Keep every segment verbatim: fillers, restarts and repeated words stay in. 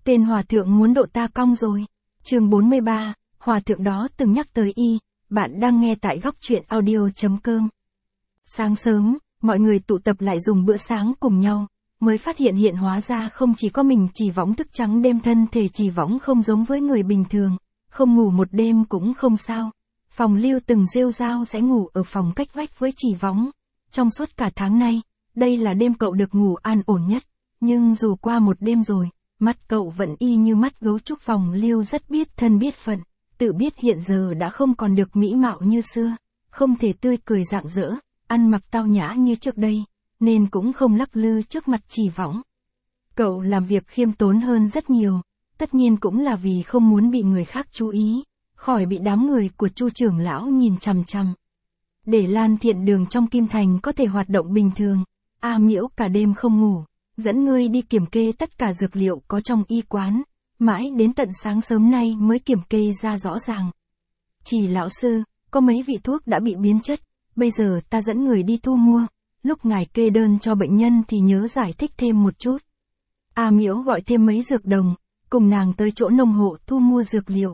Tên hòa thượng muốn độ ta cong rồi. Chương bốn mươi ba, hòa thượng đó từng nhắc tới y, bạn đang nghe tại góc truyện audio chấm com. Sáng sớm, mọi người tụ tập lại dùng bữa sáng cùng nhau, mới phát hiện hiện hóa ra không chỉ có mình Chỉ Võng thức trắng đêm, thân thể Chỉ Võng không giống với người bình thường, không ngủ một đêm cũng không sao. Phòng Lưu từng rêu rao sẽ ngủ ở phòng cách vách với Chỉ Võng. Trong suốt cả tháng nay, đây là đêm cậu được ngủ an ổn nhất, nhưng dù qua một đêm rồi, mắt cậu vẫn y như mắt gấu trúc. Phòng Lưu rất biết thân biết phận, tự biết hiện giờ đã không còn được mỹ mạo như xưa, không thể tươi cười rạng rỡ, ăn mặc tao nhã như trước đây, nên cũng không lắc lư trước mặt Chỉ Võng. Cậu làm việc khiêm tốn hơn rất nhiều, tất nhiên cũng là vì không muốn bị người khác chú ý, khỏi bị đám người của Chu trưởng lão nhìn chằm chằm. Để Lan Thiện Đường trong Kim Thành có thể hoạt động bình thường, A Miễu cả đêm không ngủ, dẫn ngươi đi kiểm kê tất cả dược liệu có trong y quán, mãi đến tận sáng sớm nay mới kiểm kê ra rõ ràng. Chỉ lão sư, có mấy vị thuốc đã bị biến chất, bây giờ ta dẫn người đi thu mua, lúc ngài kê đơn cho bệnh nhân thì nhớ giải thích thêm một chút. A Miễu gọi thêm mấy dược đồng, cùng nàng tới chỗ nông hộ thu mua dược liệu.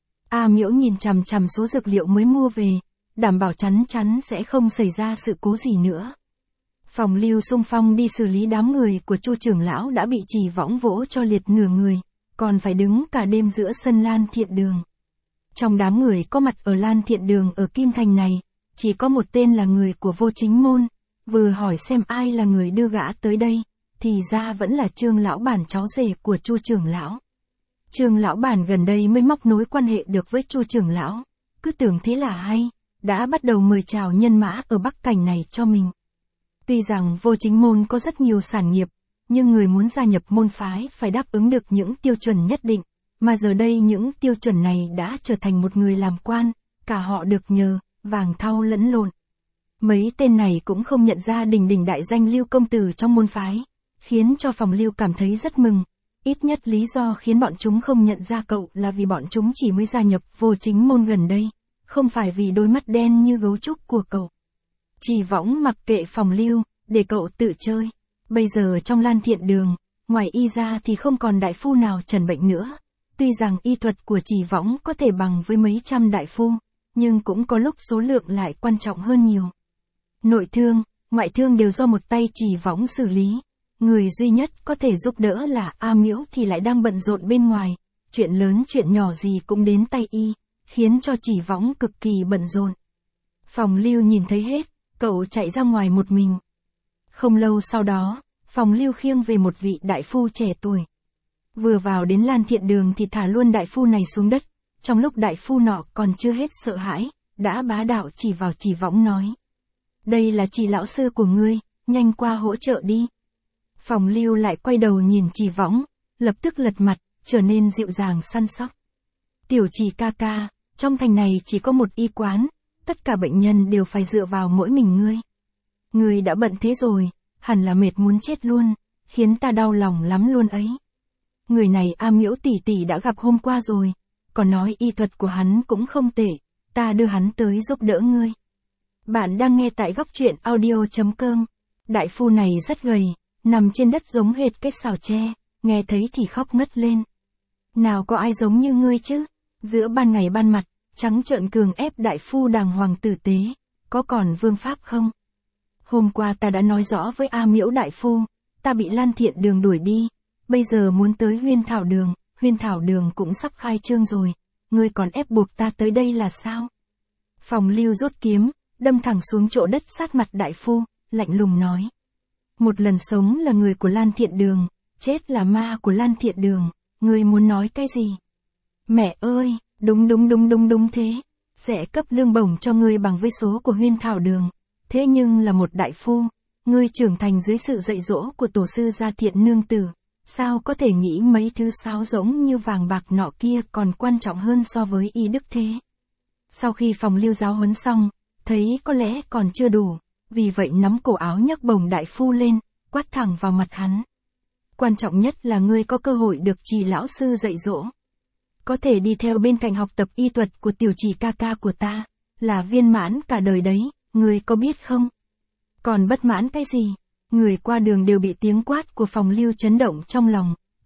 A Miễu nhìn chằm chằm số dược liệu mới mua về, đảm bảo chắn chắn sẽ không xảy ra sự cố gì nữa. Phòng Lưu xung phong đi xử lý đám người của Chu trưởng lão đã bị Chỉ Võng vỗ cho liệt nửa người, còn phải đứng cả đêm giữa sân Lan Thiện Đường. Trong đám người có mặt ở Lan Thiện Đường ở Kim Thành này, chỉ có một tên là người của Vô Chính Môn. Vừa hỏi xem ai là người đưa gã tới đây, thì ra vẫn là Trương lão bản, cháu rể của Chu trưởng lão. Trương lão bản gần đây mới móc nối quan hệ được với Chu trưởng lão, cứ tưởng thế là hay, đã bắt đầu mời chào nhân mã ở Bắc Cảnh này cho mình. Tuy rằng Vô Chính Môn có rất nhiều sản nghiệp, nhưng người muốn gia nhập môn phái phải đáp ứng được những tiêu chuẩn nhất định, mà giờ đây những tiêu chuẩn này đã trở thành một người làm quan, cả họ được nhờ, vàng thau lẫn lộn. Mấy tên này cũng không nhận ra đình đình đại danh Lưu công tử trong môn phái, khiến cho Phòng Lưu cảm thấy rất mừng. Ít nhất lý do khiến bọn chúng không nhận ra cậu là vì bọn chúng chỉ mới gia nhập Vô Chính Môn gần đây, không phải vì đôi mắt đen như gấu trúc của cậu. Chỉ Võng mặc kệ Phòng Lưu, để cậu tự chơi. Bây giờ trong Lan Thiện Đường, ngoài y ra thì không còn đại phu nào trần bệnh nữa. Tuy rằng y thuật của Chỉ Võng có thể bằng với mấy trăm đại phu, nhưng cũng có lúc số lượng lại quan trọng hơn nhiều. Nội thương, ngoại thương đều do một tay Chỉ Võng xử lý. Người duy nhất có thể giúp đỡ là A Miễu thì lại đang bận rộn bên ngoài, chuyện lớn chuyện nhỏ gì cũng đến tay y, khiến cho Chỉ Võng cực kỳ bận rộn. Phòng Lưu nhìn thấy hết, cậu chạy ra ngoài một mình. Không lâu sau đó, Phòng Lưu khiêng về một vị đại phu trẻ tuổi. Vừa vào đến Lan Thiện Đường thì thả luôn đại phu này xuống đất, trong lúc đại phu nọ còn chưa hết sợ hãi, đã bá đạo chỉ vào Chỉ Võng nói: "Đây là Chỉ lão sư của ngươi, nhanh qua hỗ trợ đi." Phòng Lưu lại quay đầu nhìn Chỉ Võng, lập tức lật mặt, trở nên dịu dàng săn sóc. "Tiểu Chỉ ca ca, trong thành này chỉ có một y quán, tất cả bệnh nhân đều phải dựa vào mỗi mình ngươi. Ngươi đã bận thế rồi, hẳn là mệt muốn chết luôn, khiến ta đau lòng lắm luôn ấy. Người này A Miễu tỷ tỷ đã gặp hôm qua rồi, còn nói y thuật của hắn cũng không tệ, ta đưa hắn tới giúp đỡ ngươi." Bạn đang nghe tại góc truyện audio chấm com. Đại phu này rất gầy, nằm trên đất giống hệt cái xào tre, nghe thấy thì khóc ngất lên. "Nào có ai giống như ngươi chứ, giữa ban ngày ban mặt, trắng trợn cường ép đại phu đàng hoàng tử tế, có còn vương pháp không? Hôm qua ta đã nói rõ với A Miễu đại phu, ta bị Lan Thiện Đường đuổi đi, bây giờ muốn tới Huyên Thảo Đường, Huyên Thảo Đường cũng sắp khai trương rồi, ngươi còn ép buộc ta tới đây là sao?" Phòng Lưu rút kiếm, đâm thẳng xuống chỗ đất sát mặt đại phu, lạnh lùng nói: "Một lần sống là người của Lan Thiện Đường, chết là ma của Lan Thiện Đường, ngươi muốn nói cái gì?" "Mẹ ơi, đúng đúng đúng đúng đúng thế, sẽ cấp lương bổng cho ngươi bằng với số của Huyên Thảo Đường, thế nhưng là một đại phu, ngươi trưởng thành dưới sự dạy dỗ của tổ sư Gia Thiện nương tử, sao có thể nghĩ mấy thứ sáo rỗng như vàng bạc nọ kia còn quan trọng hơn so với y đức thế?" Sau khi Phòng Lưu giáo huấn xong, thấy có lẽ còn chưa đủ, vì vậy nắm cổ áo nhấc bổng đại phu lên, quát thẳng vào mặt hắn: "Quan trọng nhất là ngươi có cơ hội được Chỉ lão sư dạy dỗ. Có thể đi theo bên cạnh học tập y thuật của Tiểu Chỉ ca ca của ta, là viên mãn cả đời đấy, ngươi có biết không? Còn bất mãn cái gì?" Người qua đường đều bị tiếng quát của Phòng Lưu chấn động trong lòng,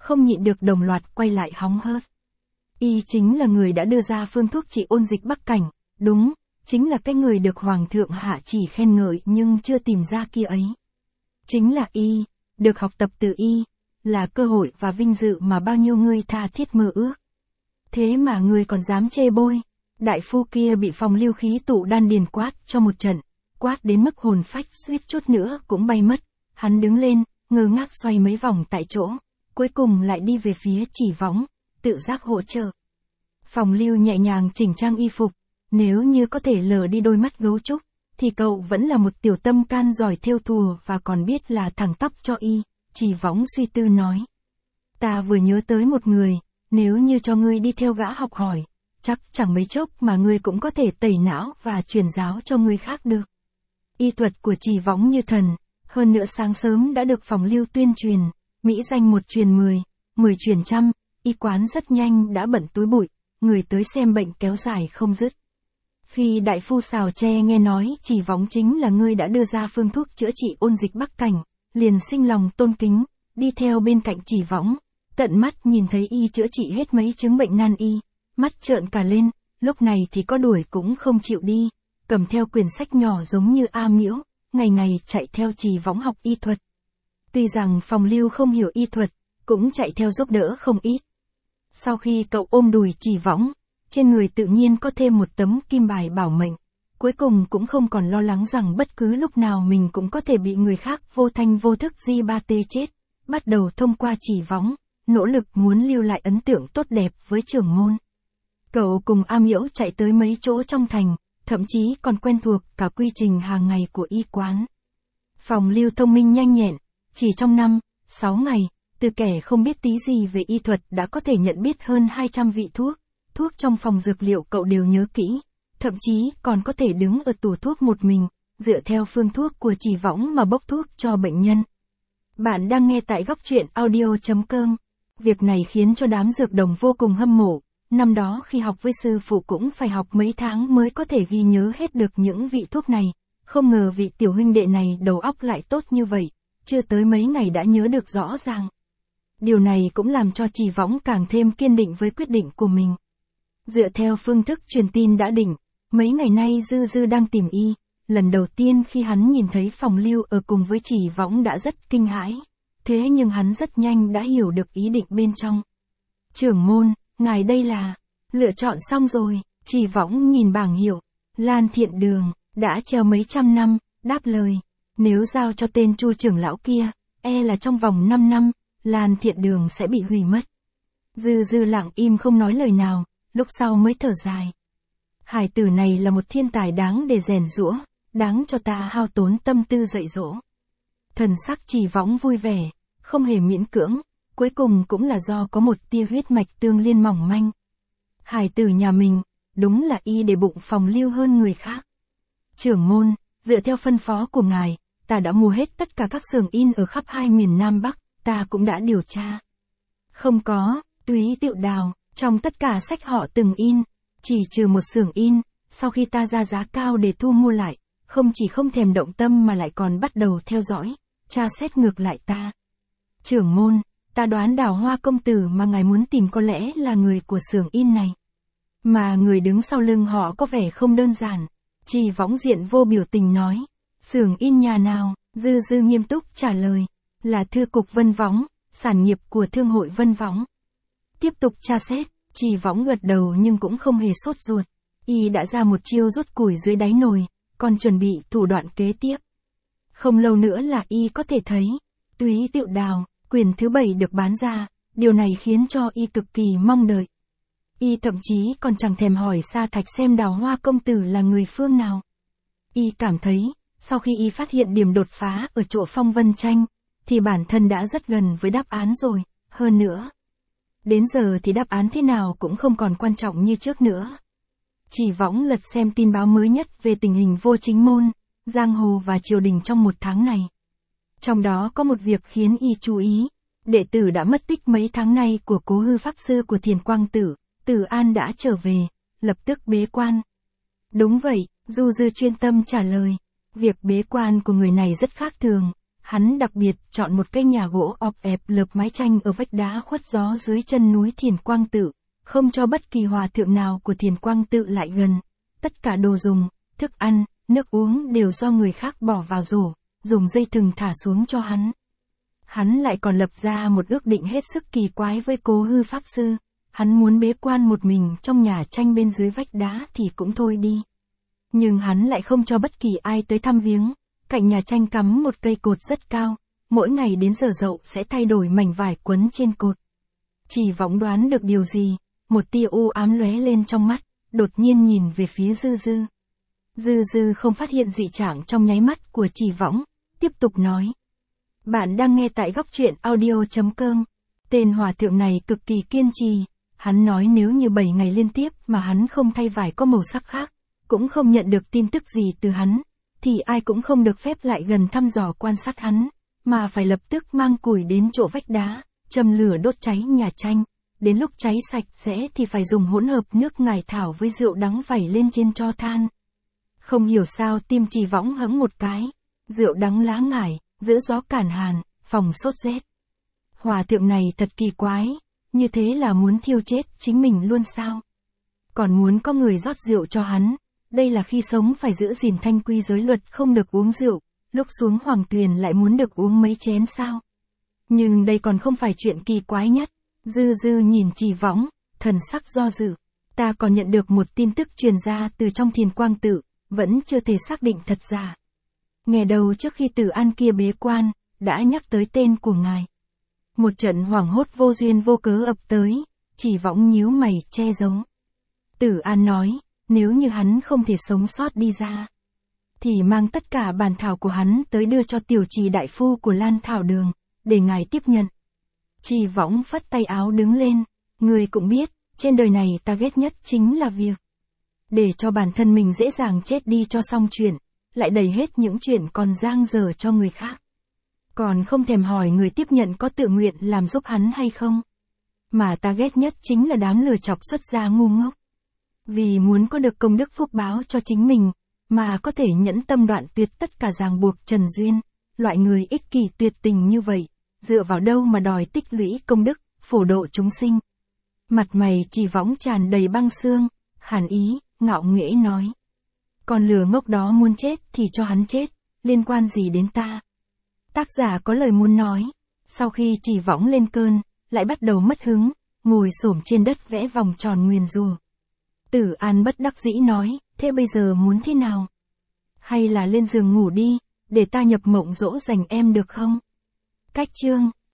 không nhịn được đồng loạt quay lại hóng hớt. Y chính là người đã đưa ra phương thuốc trị ôn dịch Bắc Cảnh, đúng, chính là cái người được Hoàng thượng hạ chỉ khen ngợi nhưng chưa tìm ra kia ấy. Chính là Y, được học tập từ Y, là cơ hội và vinh dự mà bao nhiêu người tha thiết mơ ước. Thế mà người còn dám chê bôi. Đại phu kia bị Phòng Lưu khí tụ đan điền quát cho một trận, quát đến mức hồn phách suýt chút nữa cũng bay mất. Hắn đứng lên, ngơ ngác xoay mấy vòng tại chỗ, cuối cùng lại đi về phía Chỉ Võng, tự giác hỗ trợ. Phòng Lưu nhẹ nhàng chỉnh trang y phục, nếu như có thể lờ đi đôi mắt gấu trúc, thì cậu vẫn là một tiểu tâm can giỏi thêu thùa và còn biết là thẳng tóc cho y. Chỉ Võng suy tư nói. Ta vừa nhớ tới một người, nếu như cho ngươi đi theo gã học hỏi, chắc chẳng mấy chốc mà ngươi cũng có thể tẩy não và truyền giáo cho người khác được. Y thuật của Chỉ Võng như thần, hơn nữa sáng sớm đã được Phòng Lưu tuyên truyền, mỹ danh một truyền mười, mười truyền trăm, y quán rất nhanh đã bận túi bụi, người tới xem bệnh kéo dài không dứt. Khi đại phu Sào Tre nghe nói Chỉ Võng chính là người đã đưa ra phương thuốc chữa trị ôn dịch Bắc Cảnh, liền sinh lòng tôn kính, đi theo bên cạnh Chỉ Võng, tận mắt nhìn thấy y chữa trị hết mấy chứng bệnh nan y, mắt trợn cả lên, lúc này thì có đuổi cũng không chịu đi, cầm theo quyển sách nhỏ giống như A Miễu, ngày ngày chạy theo Chỉ Võng học y thuật. Tuy rằng Phòng Lưu không hiểu y thuật, cũng chạy theo giúp đỡ không ít. Sau khi cậu ôm đùi Chỉ Võng, trên người tự nhiên có thêm một tấm kim bài bảo mệnh, cuối cùng cũng không còn lo lắng rằng bất cứ lúc nào mình cũng có thể bị người khác vô thanh vô thức di ba tê chết, bắt đầu thông qua Chỉ Võng, nỗ lực muốn lưu lại ấn tượng tốt đẹp với trưởng môn. Cậu cùng A Miễu chạy tới mấy chỗ trong thành, thậm chí còn quen thuộc cả quy trình hàng ngày của y quán. Phòng Lưu thông minh nhanh nhẹn, chỉ trong năm, sáu ngày, từ kẻ không biết tí gì về y thuật đã có thể nhận biết hơn hai trăm vị thuốc, thuốc trong phòng dược liệu cậu đều nhớ kỹ, thậm chí còn có thể đứng ở tủ thuốc một mình, dựa theo phương thuốc của Chỉ Võng mà bốc thuốc cho bệnh nhân. Bạn đang nghe tại góc truyện audio chấm com. Việc này khiến cho đám dược đồng vô cùng hâm mộ. Năm đó khi học với sư phụ cũng phải học mấy tháng mới có thể ghi nhớ hết được những vị thuốc này. Không ngờ vị tiểu huynh đệ này đầu óc lại tốt như vậy, chưa tới mấy ngày đã nhớ được rõ ràng. Điều này cũng làm cho Chỉ Võng càng thêm kiên định với quyết định của mình. Dựa theo phương thức truyền tin đã định, mấy ngày nay Dư Dư đang tìm y. Lần đầu tiên khi hắn nhìn thấy Phòng Lưu ở cùng với Chỉ Võng đã rất kinh hãi. Thế nhưng hắn rất nhanh đã hiểu được ý định bên trong. Trưởng môn, ngài đây là, lựa chọn xong rồi. Chỉ Võng nhìn bảng hiệu, Lan Thiện Đường, đã treo mấy trăm năm, đáp lời. Nếu giao cho tên Chu trưởng lão kia, e là trong vòng năm năm, Lan Thiện Đường sẽ bị hủy mất. Dư Dư lặng im không nói lời nào, lúc sau mới thở dài. Hải tử này là một thiên tài đáng để rèn giũa, đáng cho ta hao tốn tâm tư dạy dỗ. Thần sắc Chỉ Võng vui vẻ, không hề miễn cưỡng, cuối cùng cũng là do có một tia huyết mạch tương liên mỏng manh. Hải tử nhà mình, đúng là y để bụng Phòng Lưu hơn người khác. Trưởng môn, dựa theo phân phó của ngài, ta đã mua hết tất cả các xưởng in ở khắp hai miền Nam Bắc, ta cũng đã điều tra. Không có, Túy Tiệu Đào, trong tất cả sách họ từng in, chỉ trừ một xưởng in, sau khi ta ra giá cao để thu mua lại, không chỉ không thèm động tâm mà lại còn bắt đầu theo dõi, tra xét ngược lại ta. Trưởng môn, ta đoán Đào Hoa công tử mà ngài muốn tìm có lẽ là người của xưởng in này. Mà người đứng sau lưng họ có vẻ không đơn giản. Chỉ Võng diện vô biểu tình nói. Xưởng in nhà nào? Dư Dư nghiêm túc trả lời. Là thư cục Vân Võng, sản nghiệp của thương hội Vân Võng. Tiếp tục tra xét, Chỉ Võng gật đầu nhưng cũng không hề sốt ruột. Y đã ra một chiêu rút củi dưới đáy nồi, còn chuẩn bị thủ đoạn kế tiếp. Không lâu nữa là y có thể thấy, Túy Tiệu Đào, quyển thứ bảy được bán ra, điều này khiến cho y cực kỳ mong đợi. Y thậm chí còn chẳng thèm hỏi Sa Thạch xem Đào Hoa công tử là người phương nào. Y cảm thấy, sau khi y phát hiện điểm đột phá ở chỗ Phong Vân Tranh, thì bản thân đã rất gần với đáp án rồi, hơn nữa. Đến giờ thì đáp án thế nào cũng không còn quan trọng như trước nữa. Chỉ Võng lật xem tin báo mới nhất về tình hình Vô Chính Môn, giang hồ và triều đình trong một tháng này. Trong đó có một việc khiến y chú ý, đệ tử đã mất tích mấy tháng nay của Cố Hư Pháp Sư của Thiền Quang Tử, Tử An đã trở về, lập tức bế quan. Đúng vậy, Du Dư chuyên tâm trả lời, việc bế quan của người này rất khác thường, Hắn đặc biệt chọn một cây nhà gỗ ọp ẹp lợp mái tranh ở vách đá khuất gió dưới chân núi Thiền Quang Tự, không cho bất kỳ hòa thượng nào của Thiền Quang Tự lại gần. Tất cả đồ dùng, thức ăn, nước uống đều do người khác bỏ vào rổ, dùng dây thừng thả xuống cho hắn. Hắn lại còn lập ra một ước định hết sức kỳ quái với Cố Hư Pháp Sư. Hắn muốn bế quan một mình trong nhà tranh bên dưới vách đá thì cũng thôi đi. Nhưng hắn lại không cho bất kỳ ai tới thăm viếng. Cạnh nhà tranh cắm một cây cột rất cao, mỗi ngày đến giờ dậu sẽ thay đổi mảnh vải quấn trên cột. Chỉ Võng đoán được điều gì, một tia u ám lóe lên trong mắt, đột nhiên nhìn về phía Dư Dư. Dư Dư không phát hiện dị trạng trong nháy mắt của Chỉ Võng, tiếp tục nói. Bạn đang nghe tại góc truyện audio chấm com. Tên hòa thượng này cực kỳ kiên trì, hắn nói nếu như bảy ngày liên tiếp mà hắn không thay vải có màu sắc khác, cũng không nhận được tin tức gì từ hắn, thì ai cũng không được phép lại gần thăm dò quan sát hắn, mà phải lập tức mang củi đến chỗ vách đá, châm lửa đốt cháy nhà tranh, đến lúc cháy sạch sẽ thì phải dùng hỗn hợp nước ngải thảo với rượu đắng vẩy lên trên tro than. Không hiểu sao tim Chỉ Võng hững một cái, rượu đắng lá ngải, giữ gió cản hàn, phòng sốt rét. Hòa thượng này thật kỳ quái, như thế là muốn thiêu chết chính mình luôn sao? Còn muốn có người rót rượu cho hắn. Đây là khi sống phải giữ gìn thanh quy giới luật không được uống rượu, lúc xuống hoàng tuyền lại muốn được uống mấy chén sao. Nhưng đây còn không phải chuyện kỳ quái nhất. Dư Dư nhìn Chỉ Võng, thần sắc do dự. Ta còn nhận được một tin tức truyền ra từ trong Thiền Quang Tự, vẫn chưa thể xác định thật giả. Nghe đầu trước khi Tử An kia bế quan, đã nhắc tới tên của ngài. Một trận hoảng hốt vô duyên vô cớ ập tới, Chỉ Võng nhíu mày che giấu. Tử An nói, nếu như hắn không thể sống sót đi ra, thì mang tất cả bản thảo của hắn tới đưa cho tiểu trì đại phu của Lan Thảo Đường, để ngài tiếp nhận. Chỉ Võng phất tay áo đứng lên, người cũng biết, trên đời này ta ghét nhất chính là việc để cho bản thân mình dễ dàng chết đi cho xong chuyện, lại đẩy hết những chuyện còn dang dở cho người khác. Còn không thèm hỏi người tiếp nhận có tự nguyện làm giúp hắn hay không. Mà ta ghét nhất chính là đám lừa chọc xuất gia ngu ngốc. Vì muốn có được công đức phúc báo cho chính mình, mà có thể nhẫn tâm đoạn tuyệt tất cả ràng buộc trần duyên, loại người ích kỷ tuyệt tình như vậy, dựa vào đâu mà đòi tích lũy công đức, phổ độ chúng sinh. Mặt mày Chỉ Võng tràn đầy băng xương, hàn ý, ngạo nghễ nói. Con lừa ngốc đó muốn chết thì cho hắn chết, liên quan gì đến ta? Tác giả có lời muốn nói, sau khi Chỉ Võng lên cơn, lại bắt đầu mất hứng, ngồi xổm trên đất vẽ vòng tròn nguyền rủa. Tử An bất đắc dĩ nói, thế bây giờ muốn thế nào? Hay là lên giường ngủ đi, để ta nhập mộng dỗ dành em được không? Cách chương